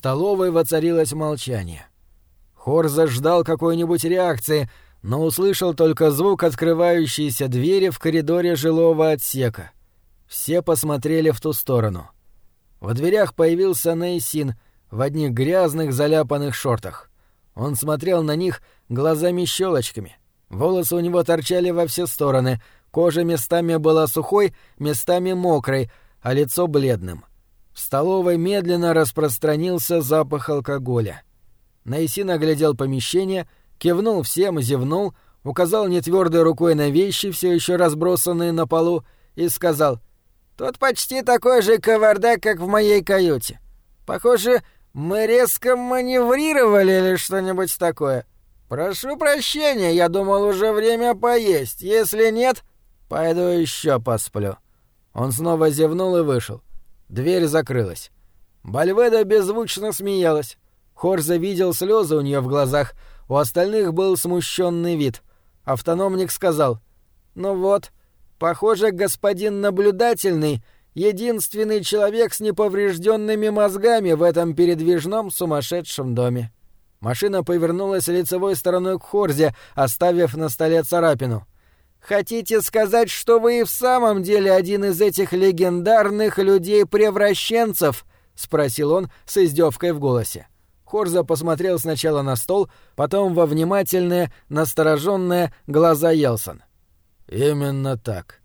столовой воцарилось молчание. Хорза ждал какой-нибудь реакции, но услышал только звук открывающейся двери в коридоре жилого отсека. Все посмотрели в ту сторону. В дверях появился Нейсин в одних грязных заляпанных шортах. Он смотрел на них глазами-щелочками. Волосы у него торчали во все стороны, кожа местами была сухой, местами мокрой, а лицо бледным. В столовой медленно распространился запах алкоголя. Нейсин оглядел помещение, кивнул всем, зевнул, указал нетвёрдой рукой на вещи, все еще разбросанные на полу, и сказал: «Тут почти такой же кавардак, как в моей каюте. Похоже, мы резко маневрировали или что-нибудь такое. Прошу прощения, я думал, уже время поесть. Если нет, пойду еще посплю». Он снова зевнул и вышел. Дверь закрылась. Бальведа беззвучно смеялась. Хорза видел слезы у нее в глазах, у остальных был смущенный вид. Автономник сказал: «Ну вот, похоже, господин наблюдательный — единственный человек с неповрежденными мозгами в этом передвижном сумасшедшем доме». Машина повернулась лицевой стороной к Хорзе, оставив на столе царапину. «Хотите сказать, что вы и в самом деле один из этих легендарных людей-превращенцев?» — спросил он с издевкой в голосе. Хорза посмотрел сначала на стол, потом во внимательные, настороженные глаза Йелсон. «Именно так».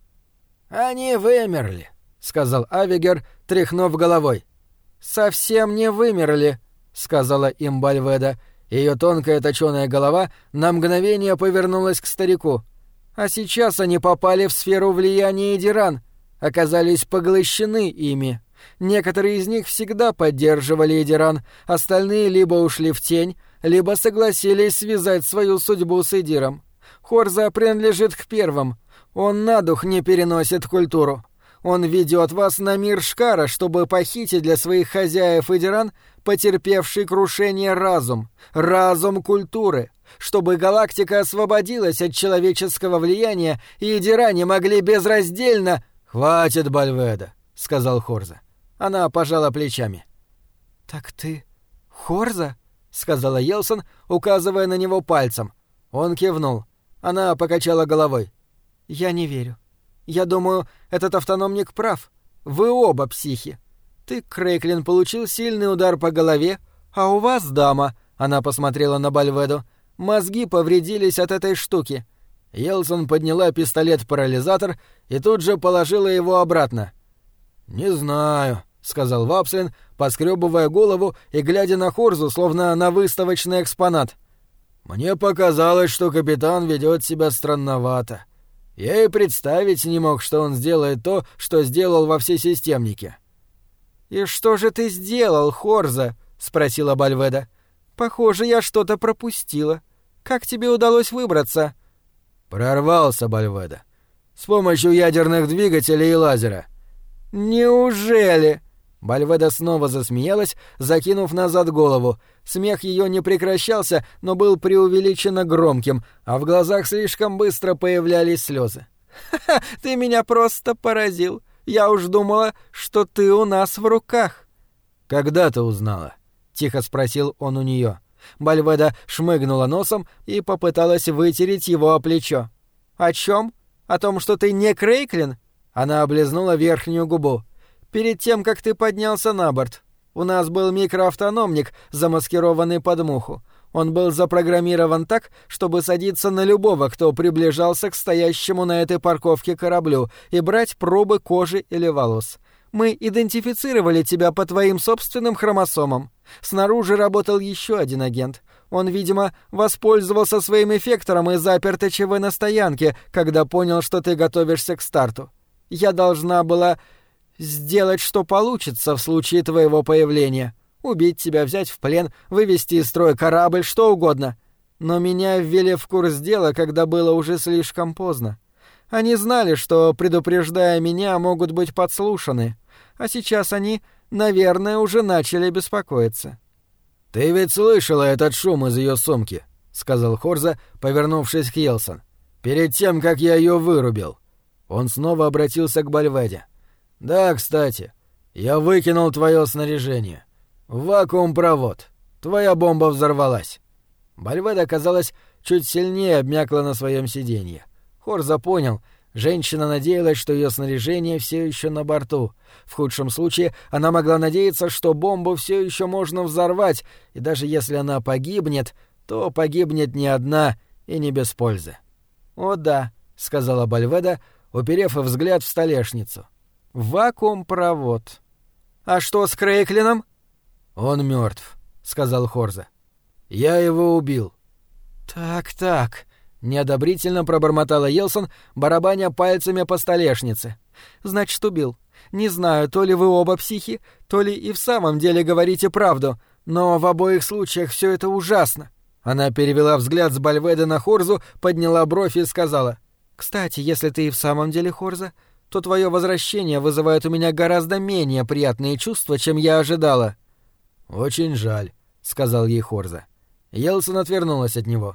«Они вымерли», — сказал Авигер, тряхнув головой. «Совсем не вымерли», — сказала им Бальведа. Ее тонкая точёная голова на мгновение повернулась к старику. «А сейчас они попали в сферу влияния Эдиран, оказались поглощены ими. Некоторые из них всегда поддерживали Эдиран, остальные либо ушли в тень, либо согласились связать свою судьбу с Эдиром. Хорза принадлежит к первым. Он на дух не переносит культуру. Он ведет вас на мир Шкара, чтобы похитить для своих хозяев Эдиран потерпевший крушение разум культуры, чтобы галактика освободилась от человеческого влияния, и Эдиране могли безраздельно...» «Хватит, Бальведа», — сказал Хорза. Она пожала плечами. «Так ты Хорза?» — сказала Йелсон, указывая на него пальцем. Он кивнул. Она покачала головой. «Я не верю. Я думаю, этот автономник прав. Вы оба психи. Ты, Крейклин, получил сильный удар по голове, а у вас, дама, — она посмотрела на Бальведу, — мозги повредились от этой штуки». Йелсон подняла пистолет-парализатор и тут же положила его обратно. «Не знаю», — сказал Вапслин, поскребывая голову и глядя на Хорзу, словно на выставочный экспонат. «Мне показалось, что капитан ведет себя странновато. Я и представить не мог, что он сделает то, что сделал во всесистемнике». «И что же ты сделал, Хорза?» — спросила Бальведа. «Похоже, я что-то пропустила. Как тебе удалось выбраться?» «Прорвался, Бальведа. С помощью ядерных двигателей и лазера». «Неужели?» Бальведа снова засмеялась, закинув назад голову. Смех ее не прекращался, но был преувеличенно громким, а в глазах слишком быстро появлялись слезы. «Ха-ха, ты меня просто поразил. Я уж думала, что ты у нас в руках». «Когда ты узнала?» — тихо спросил он у нее. Бальведа шмыгнула носом и попыталась вытереть его о плечо. «О чем? О том, что ты не Крейклин?» Она облизнула верхнюю губу. «Перед тем, как ты поднялся на борт, у нас был микроавтономник, замаскированный под муху. Он был запрограммирован так, чтобы садиться на любого, кто приближался к стоящему на этой парковке кораблю, и брать пробы кожи или волос. Мы идентифицировали тебя по твоим собственным хромосомам. Снаружи работал еще один агент. Он, видимо, воспользовался своим эффектором и запер ТЧВ на стоянке, когда понял, что ты готовишься к старту. Я должна была сделать, что получится в случае твоего появления. Убить тебя, взять в плен, вывести из строя корабль, что угодно. Но меня ввели в курс дела, когда было уже слишком поздно. Они знали, что, предупреждая меня, могут быть подслушаны. А сейчас они, наверное, уже начали беспокоиться». «Ты ведь слышала этот шум из ее сумки», — сказал Хорза, повернувшись к Йелсон. «Перед тем, как я ее вырубил». Он снова обратился к Бальведе. «Да, кстати, я выкинул твое снаряжение. «Вакуум-провод. Твоя бомба взорвалась». Бальведа, казалось, чуть сильнее обмякла на своем сиденье. Хорза понял, женщина надеялась, что ее снаряжение все еще на борту. В худшем случае она могла надеяться, что бомбу все еще можно взорвать, и даже если она погибнет, то погибнет не одна и не без пользы. «О да», — сказала Бальведа, уперев взгляд в столешницу. «Вакуум-провод. А что с Крейклином?» «Он мертв», — сказал Хорза. «Я его убил». «Так», — неодобрительно пробормотала Йелсон, барабаня пальцами по столешнице. «Значит, убил. Не знаю, то ли вы оба психи, то ли и в самом деле говорите правду, но в обоих случаях все это ужасно». Она перевела взгляд с Бальведы на Хорзу, подняла бровь и сказала: «Кстати, если ты и в самом деле Хорза, то твое возвращение вызывает у меня гораздо менее приятные чувства, чем я ожидала». «Очень жаль», — сказал ей Хорза. Йелсон отвернулась от него.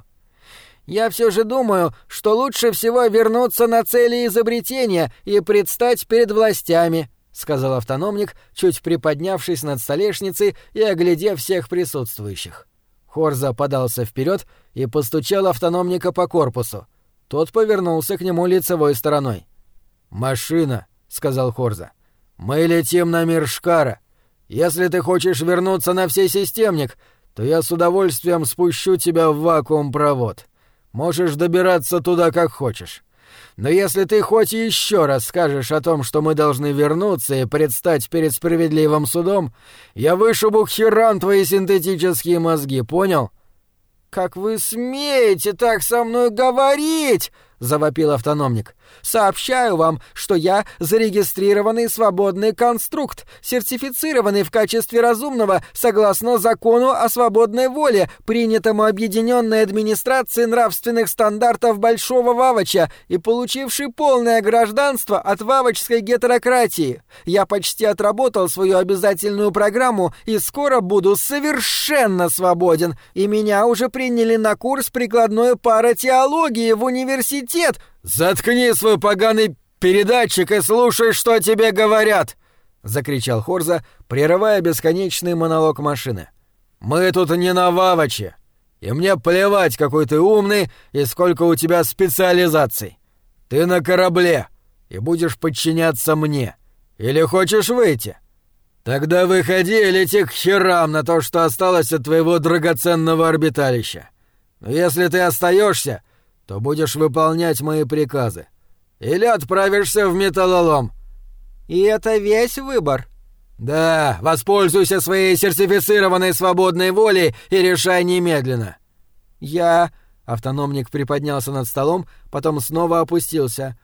«Я все же думаю, что лучше всего вернуться на цели изобретения и предстать перед властями», — сказал автономник, чуть приподнявшись над столешницей и оглядев всех присутствующих. Хорза подался вперед и постучал автономника по корпусу. Тот повернулся к нему лицевой стороной. «Машина», — сказал Хорза. «Мы летим на мир Шкара. Если ты хочешь вернуться на всесистемник, то я с удовольствием спущу тебя в вакуум-провод. Можешь добираться туда как хочешь. Но если ты хоть еще раз скажешь о том, что мы должны вернуться и предстать перед справедливым судом, я вышибу к херам твои синтетические мозги, понял?» «Как вы смеете так со мной говорить?» — завопил автономник. «Сообщаю вам, что я зарегистрированный свободный конструкт, сертифицированный в качестве разумного согласно закону о свободной воле, принятому Объединенной администрацией нравственных стандартов Большого Вавача и получивший полное гражданство от вавачской гетерократии. Я почти отработал свою обязательную программу и скоро буду совершенно свободен, и меня уже приняли на курс прикладной паратеологии в университет». «Заткни свой поганый передатчик и слушай, что тебе говорят!» — закричал Хорза, прерывая бесконечный монолог машины. «Мы тут не на Ваваче, и мне плевать, какой ты умный и сколько у тебя специализаций. Ты на корабле и будешь подчиняться мне. Или хочешь выйти? Тогда выходи и лети к херам на то, что осталось от твоего драгоценного орбиталища. Но если ты остаешься, то будешь выполнять мои приказы. Или отправишься в металлолом». «И это весь выбор?» «Да, воспользуйся своей сертифицированной свободной волей и решай немедленно». «Я...» — автономник приподнялся над столом, потом снова опустился.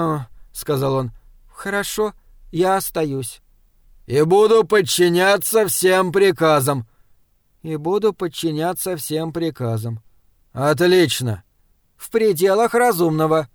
Сказал он. «Хорошо, я остаюсь». «И буду подчиняться всем приказам». «И буду подчиняться всем приказам». «Отлично». «В пределах разумного».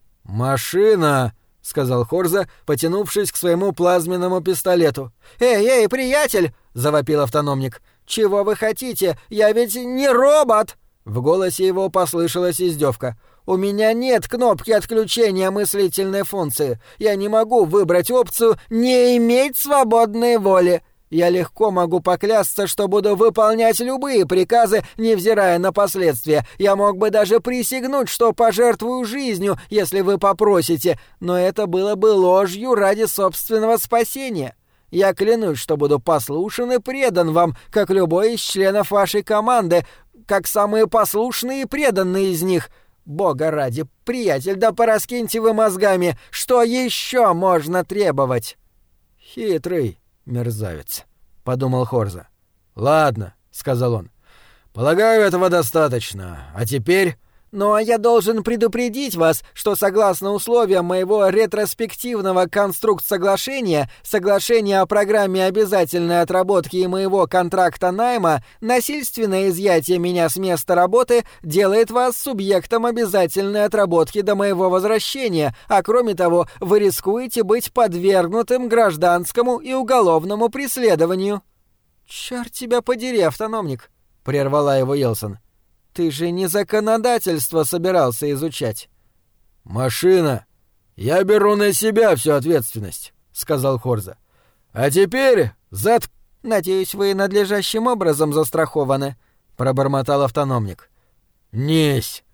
«Машина», — сказал Хорза, потянувшись к своему плазменному пистолету. «Эй, приятель!» — завопил автономник. «Чего вы хотите? Я ведь не робот!» В голосе его послышалась издевка. «У меня нет кнопки отключения мыслительной функции. Я не могу выбрать опцию «не иметь свободной воли». Я легко могу поклясться, что буду выполнять любые приказы, невзирая на последствия. Я мог бы даже присягнуть, что пожертвую жизнью, если вы попросите, но это было бы ложью ради собственного спасения. Я клянусь, что буду послушен и предан вам, как любой из членов вашей команды, как самые послушные и преданные из них. Бога ради, приятель, да пораскиньте вы мозгами, что еще можно требовать?» «Хитрый мерзавец», — подумал Хорза. «Ладно», — сказал он. «Полагаю, этого достаточно. А теперь...» «Но я должен предупредить вас, что согласно условиям моего ретроспективного конструкт-соглашения, соглашения о программе обязательной отработки и моего контракта найма, насильственное изъятие меня с места работы делает вас субъектом обязательной отработки до моего возвращения, а кроме того, вы рискуете быть подвергнутым гражданскому и уголовному преследованию». «Чёрт тебя подери, автономник», — прервала его Йелсон. «Ты же не законодательство собирался изучать». «Машина, я беру на себя всю ответственность», — сказал Хорза. «А теперь «Надеюсь, вы надлежащим образом застрахованы», — пробормотал автономник. «Несь!»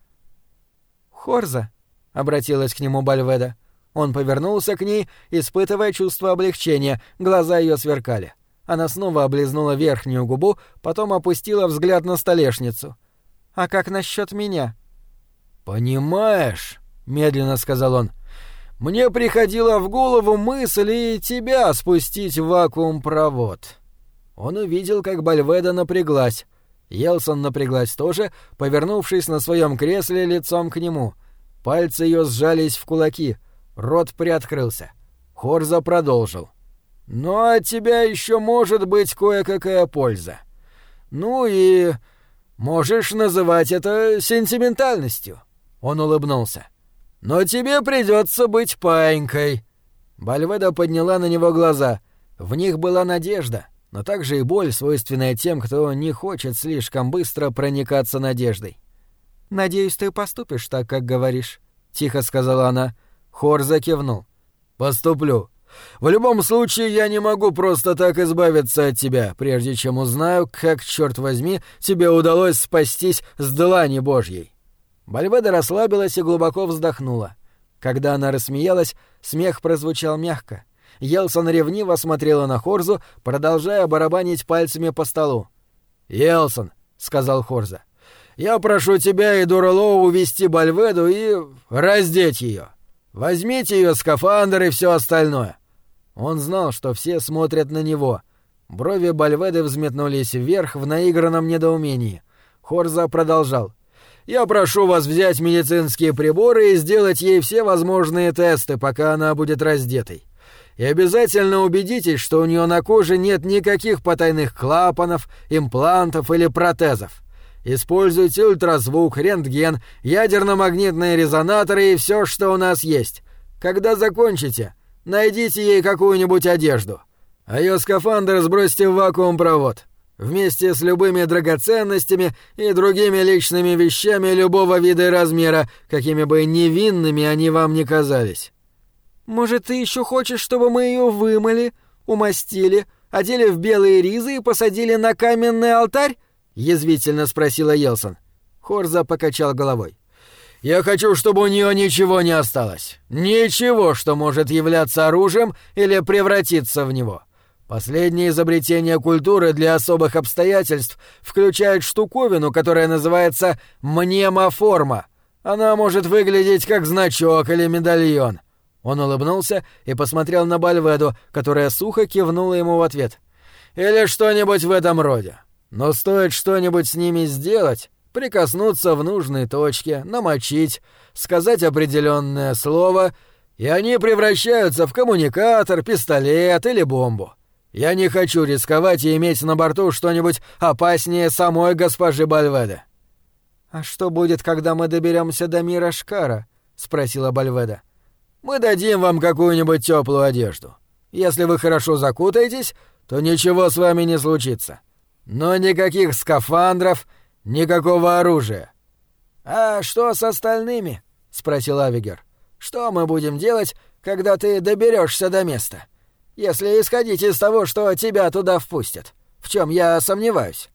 «Хорза», — обратилась к нему Бальведа. Он повернулся к ней, испытывая чувство облегчения, глаза ее сверкали. Она снова облизнула верхнюю губу, потом опустила взгляд на столешницу. «А как насчет меня?» «Понимаешь», — медленно сказал он, — «мне приходила в голову мысль и тебя спустить в вакуум-провод». Он увидел, как Бальведа напряглась. Йелсон напряглась тоже, повернувшись на своем кресле лицом к нему. Пальцы ее сжались в кулаки, рот приоткрылся. Хорза продолжил. «Ну, от тебя еще может быть кое-какая польза. Ну и можешь называть это сентиментальностью». Он улыбнулся. «Но тебе придется быть паинькой». Бальведа подняла на него глаза. В них была надежда, но также и боль, свойственная тем, кто не хочет слишком быстро проникаться надеждой. «Надеюсь, ты поступишь так, как говоришь», — тихо сказала она. Хорза кивнул. «Поступлю. В любом случае, я не могу просто так избавиться от тебя, прежде чем узнаю, как, черт возьми, тебе удалось спастись с длани Божьей». Бальведа расслабилась и глубоко вздохнула. Когда она рассмеялась, смех прозвучал мягко. Йелсон ревниво смотрела на Хорзу, продолжая барабанить пальцами по столу. «Йелсон», — сказал Хорза, — «я прошу тебя и Дуралоу увести Бальведу и раздеть ее. Возьмите ее скафандр и все остальное». Он знал, что все смотрят на него. Брови Бальведы взметнулись вверх в наигранном недоумении. Хорза продолжал. «Я прошу вас взять медицинские приборы и сделать ей все возможные тесты, пока она будет раздетой. И обязательно убедитесь, что у нее на коже нет никаких потайных клапанов, имплантов или протезов. Используйте ультразвук, рентген, ядерно-магнитные резонаторы и все, что у нас есть. Когда закончите, найдите ей какую-нибудь одежду. А ее скафандр сбросьте в вакуум-провод. Вместе с любыми драгоценностями и другими личными вещами любого вида и размера, какими бы невинными они вам ни казались». «Может, ты еще хочешь, чтобы мы ее вымыли, умастили, одели в белые ризы и посадили на каменный алтарь?» — язвительно спросила Йелсон. Хорза покачал головой. «Я хочу, чтобы у нее ничего не осталось. Ничего, что может являться оружием или превратиться в него. Последнее изобретение культуры для особых обстоятельств включает штуковину, которая называется мнемоформа. Она может выглядеть как значок или медальон». Он улыбнулся и посмотрел на Бальведу, которая сухо кивнула ему в ответ. «Или что-нибудь в этом роде. Но стоит что-нибудь с ними сделать, прикоснуться в нужной точке, намочить, сказать определенное слово, и они превращаются в коммуникатор, пистолет или бомбу. Я не хочу рисковать и иметь на борту что-нибудь опаснее самой госпожи Бальведы». «А что будет, когда мы доберемся до мира Шкара?» — спросила Бальведа. «Мы дадим вам какую-нибудь теплую одежду. Если вы хорошо закутаетесь, то ничего с вами не случится. Но никаких скафандров, никакого оружия». «А что с остальными?» — спросил Авигер. «Что мы будем делать, когда ты доберешься до места? Если исходить из того, что тебя туда впустят, в чем я сомневаюсь».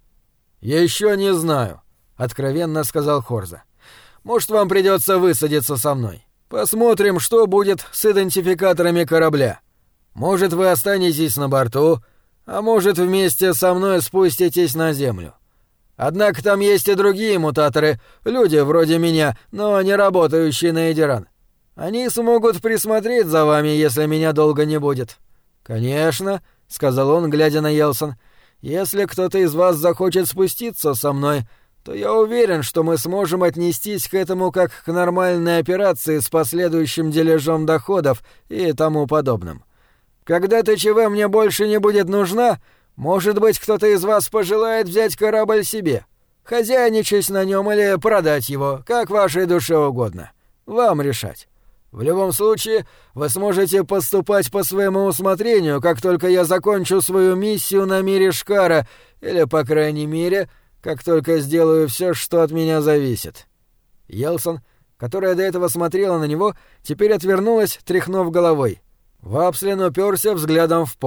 «Еще не знаю», — откровенно сказал Хорза. «Может, вам придется высадиться со мной. Посмотрим, что будет с идентификаторами корабля. Может, вы останетесь на борту, а может, вместе со мной спуститесь на землю. Однако там есть и другие мутаторы, люди вроде меня, но не работающие на Эдиран. Они смогут присмотреть за вами, если меня долго не будет». «Конечно», — сказал он, глядя на Йелсон, — «если кто-то из вас захочет спуститься со мной, то я уверен, что мы сможем отнестись к этому как к нормальной операции с последующим дележом доходов и тому подобным. Когда ТЧВ мне больше не будет нужна, может быть, кто-то из вас пожелает взять корабль себе, хозяйничать на нем или продать его, как вашей душе угодно. Вам решать. В любом случае, вы сможете поступать по своему усмотрению, как только я закончу свою миссию на мире Шкара, или, по крайней мере, как только сделаю все, что от меня зависит». Йелсон, которая до этого смотрела на него, теперь отвернулась, тряхнув головой. Вапслин уперся взглядом в пол.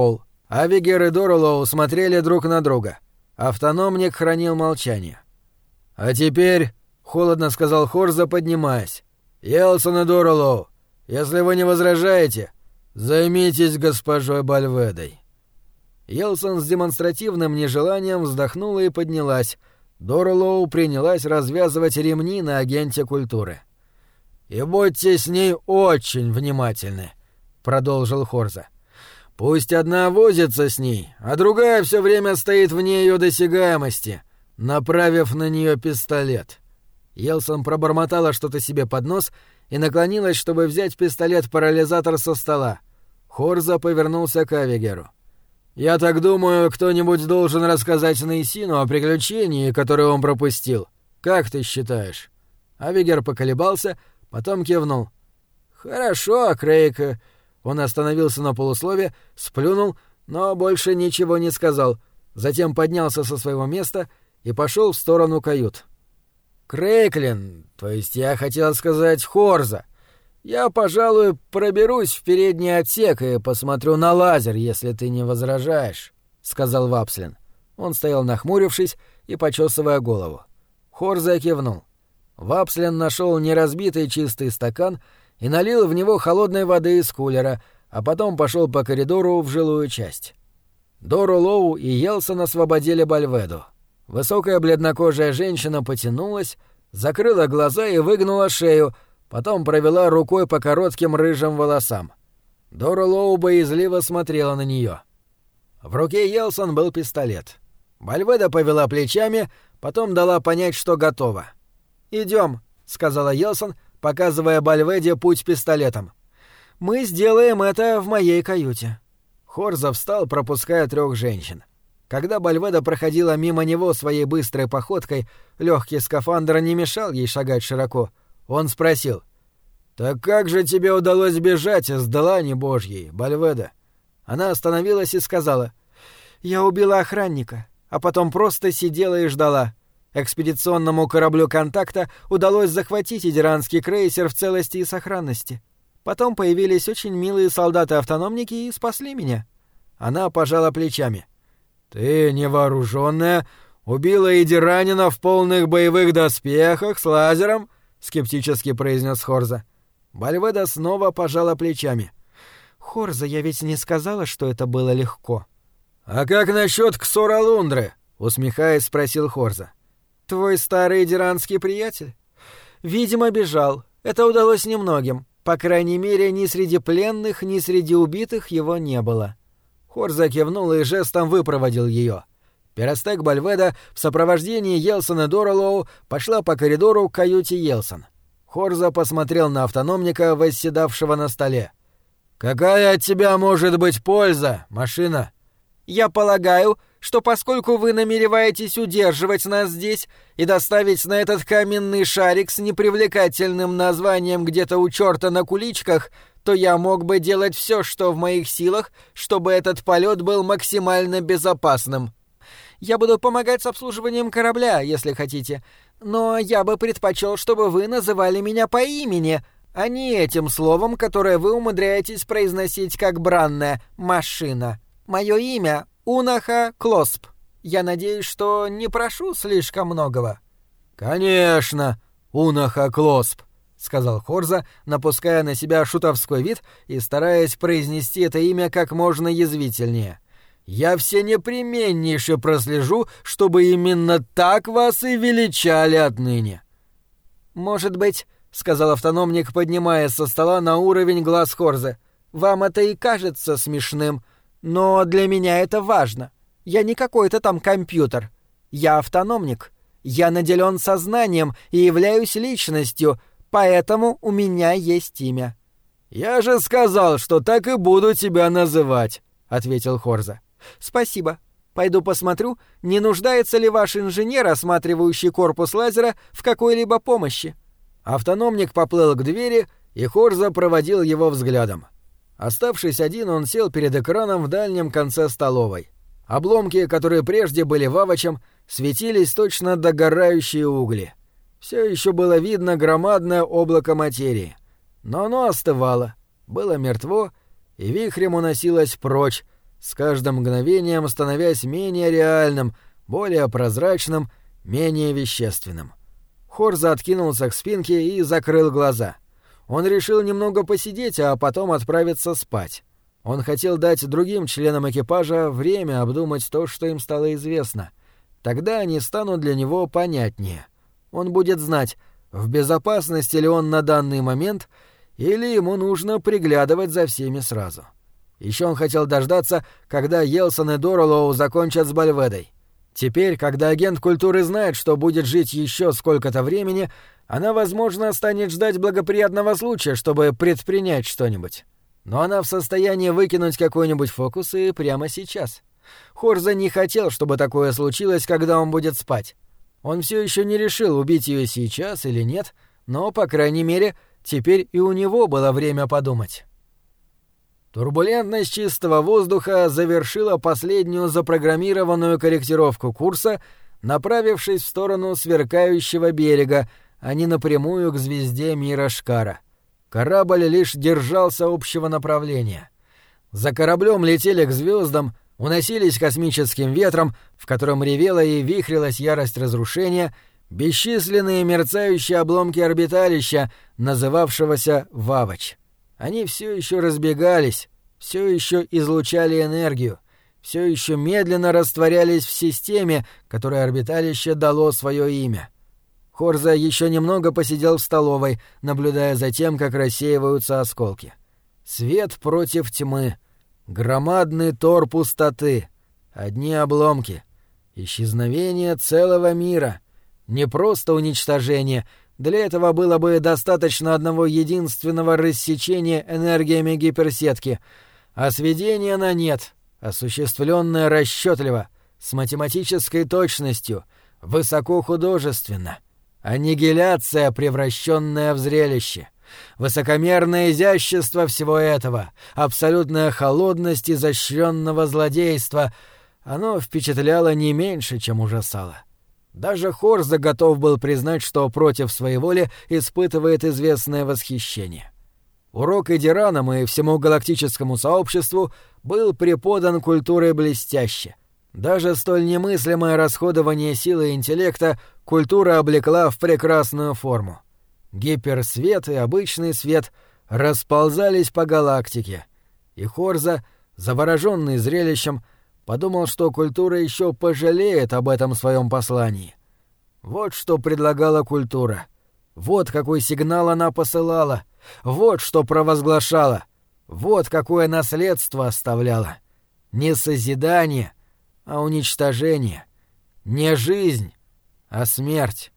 Авигер и Доролоу смотрели друг на друга. Автономник хранил молчание. «А теперь», — холодно сказал Хорза, поднимаясь, — «Елсон и Доролоу, если вы не возражаете, займитесь госпожой Бальведой». Елсон с демонстративным нежеланием вздохнула и поднялась. Доролоу принялась развязывать ремни на агенте культуры. «И будьте с ней очень внимательны», — продолжил Хорза. «Пусть одна возится с ней, а другая все время стоит вне ее досягаемости, направив на нее пистолет». Елсон пробормотала что-то себе под нос и наклонилась, чтобы взять пистолет-парализатор со стола. Хорза повернулся к Авигеру. «Я так думаю, кто-нибудь должен рассказать Нейсину о приключении, которое он пропустил. Как ты считаешь?» Авигер поколебался, потом кивнул. «Хорошо, Крейг». Он остановился на полуслове, сплюнул, но больше ничего не сказал. Затем поднялся со своего места и пошел в сторону кают. «Крейклин, то есть я хотел сказать Хорза. Я, пожалуй, проберусь в передний отсек и посмотрю на лазер, если ты не возражаешь», — сказал Вапслин. Он стоял нахмурившись и почесывая голову. Хорза кивнул. Вапслин нашел неразбитый чистый стакан и налил в него холодной воды из кулера, а потом пошел по коридору в жилую часть. Доролоу и Елсон освободили Бальведу. Высокая бледнокожая женщина потянулась, закрыла глаза и выгнула шею, потом провела рукой по коротким рыжим волосам. Доролоу боязливо смотрела на нее. В руке Елсон был пистолет. Бальведа повела плечами, потом дала понять, что готова. «Идем», — сказала Елсон, показывая Бальведе путь пистолетом. «Мы сделаем это в моей каюте». Хорза встал, пропуская 3 женщин. Когда Бальведа проходила мимо него своей быстрой походкой, легкий скафандр не мешал ей шагать широко. Он спросил: «Так как же тебе удалось бежать из длани Божьей, Бальведа?» Она остановилась и сказала: «Я убила охранника, а потом просто сидела и ждала. Экспедиционному кораблю «Контакта» удалось захватить идиранский крейсер в целости и сохранности. Потом появились очень милые солдаты-автономники и спасли меня». Она пожала плечами. «Ты, невооруженная, убила идиранина в полных боевых доспехах с лазером?» — скептически произнес Хорза. Бальведа снова пожала плечами. «Хорза, я ведь не сказала, что это было легко». «А как насчет Ксора-Лундры?» — усмехаясь, спросил Хорза. «Твой старый идиранский приятель?» «Видимо, бежал. Это удалось немногим. По крайней мере, ни среди пленных, ни среди убитых его не было». Хорза кивнул и жестом выпроводил ее. Перестек Бальведа в сопровождении Елсона и Доролоу пошла по коридору к каюте Елсон. Хорза посмотрел на автономника, восседавшего на столе. «Какая от тебя может быть польза, машина?» «Я полагаю, что поскольку вы намереваетесь удерживать нас здесь и доставить на этот каменный шарик с непривлекательным названием где-то у чёрта на куличках, то я мог бы делать всё, что в моих силах, чтобы этот полёт был максимально безопасным. Я буду помогать с обслуживанием корабля, если хотите, но я бы предпочёл, чтобы вы называли меня по имени, а не этим словом, которое вы умудряетесь произносить как бранное «машина». Моё имя — Унаха Клосп. Я надеюсь, что не прошу слишком многого». «Конечно, Унаха Клосп», — сказал Хорза, напуская на себя шутовской вид и стараясь произнести это имя как можно язвительнее. «Я всенепременнейше прослежу, чтобы именно так вас и величали отныне». «Может быть, — сказал автономник, поднимаясь со стола на уровень глаз Хорза, — вам это и кажется смешным, но для меня это важно. Я не какой-то там компьютер. Я автономник. Я наделен сознанием и являюсь личностью, поэтому у меня есть имя». «Я же сказал, что так и буду тебя называть», — ответил Хорза. «Спасибо. Пойду посмотрю, не нуждается ли ваш инженер, осматривающий корпус лазера, в какой-либо помощи». Автономник поплыл к двери, и Хорза проводил его взглядом. Оставшись один, он сел перед экраном в дальнем конце столовой. Обломки, которые прежде были вавочем, светились точно догорающие угли. Все еще было видно громадное облако материи. Но оно остывало, было мертво, и вихрем уносилось прочь, с каждым мгновением становясь менее реальным, более прозрачным, менее вещественным. Хорза откинулся к спинке и закрыл глаза. Он решил немного посидеть, а потом отправиться спать. Он хотел дать другим членам экипажа время обдумать то, что им стало известно. Тогда они станут для него понятнее. Он будет знать, в безопасности ли он на данный момент, или ему нужно приглядывать за всеми сразу. Еще он хотел дождаться, когда Йелсон и Доролоу закончат с Бальведой. Теперь, когда агент культуры знает, что будет жить еще сколько-то времени, она, возможно, станет ждать благоприятного случая, чтобы предпринять что-нибудь. Но она в состоянии выкинуть какой-нибудь фокус и прямо сейчас. Хорза не хотел, чтобы такое случилось, когда он будет спать. Он все еще не решил, убить ее сейчас или нет, но, по крайней мере, теперь и у него было время подумать. Турбулентность чистого воздуха завершила последнюю запрограммированную корректировку курса, направившись в сторону сверкающего берега, а не напрямую к звезде мира Шкара. Корабль лишь держался общего направления. За кораблем летели к звездам, уносились космическим ветром, в котором ревела и вихрилась ярость разрушения, бесчисленные мерцающие обломки орбиталища, называвшегося Вавач. Они все еще разбегались, все еще излучали энергию, все еще медленно растворялись в системе, которой орбиталище дало свое имя. Хорза еще немного посидел в столовой, наблюдая за тем, как рассеиваются осколки. Свет против тьмы. Громадный тор пустоты. Одни обломки. Исчезновение целого мира. Не просто уничтожение. Для этого было бы достаточно одного единственного рассечения энергиями гиперсетки. А сведение на нет, осуществленное расчетливо, с математической точностью, высокохудожественно. Аннигиляция, превращенная в зрелище. Высокомерное изящество всего этого, абсолютная холодность изощренного злодейства — оно впечатляло не меньше, чем ужасало. Даже Хорза готов был признать, что против своей воли испытывает известное восхищение. Урок Эдиранам и всему галактическому сообществу был преподан культурой блестяще. Даже столь немыслимое расходование силы и интеллекта культура облекла в прекрасную форму. Гиперсвет и обычный свет расползались по галактике, и Хорза, завороженный зрелищем, подумал, что культура еще пожалеет об этом своем послании. Вот что предлагала культура. Вот какой сигнал она посылала. Вот что провозглашала. Вот какое наследство оставляла. Не созидание, а уничтожение. Не жизнь, а смерть.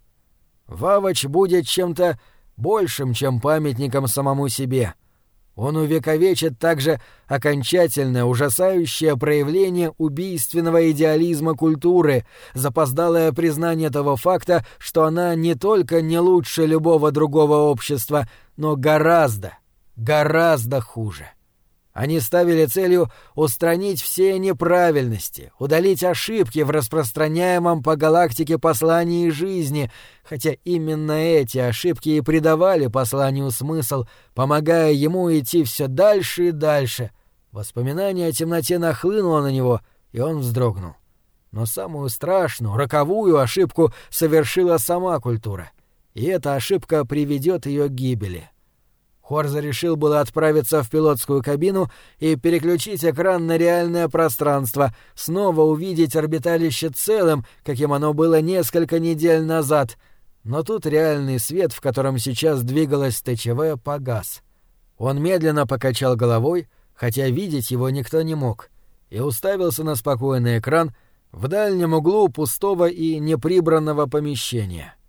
Вавач будет чем-то большим, чем памятником самому себе. Он увековечит также окончательное, ужасающее проявление убийственного идеализма культуры, запоздалое признание того факта, что она не только не лучше любого другого общества, но гораздо, гораздо хуже. Они ставили целью устранить все неправильности, удалить ошибки в распространяемом по галактике послании жизни, хотя именно эти ошибки и придавали посланию смысл, помогая ему идти все дальше и дальше. Воспоминание о темноте нахлынуло на него, и он вздрогнул. Но самую страшную, роковую ошибку совершила сама культура, и эта ошибка приведет ее к гибели. Хорза решил было отправиться в пилотскую кабину и переключить экран на реальное пространство, снова увидеть орбиталище целым, каким оно было несколько недель назад. Но тут реальный свет, в котором сейчас двигалась ТЧВ, погас. Он медленно покачал головой, хотя видеть его никто не мог, и уставился на спокойный экран в дальнем углу пустого и неприбранного помещения.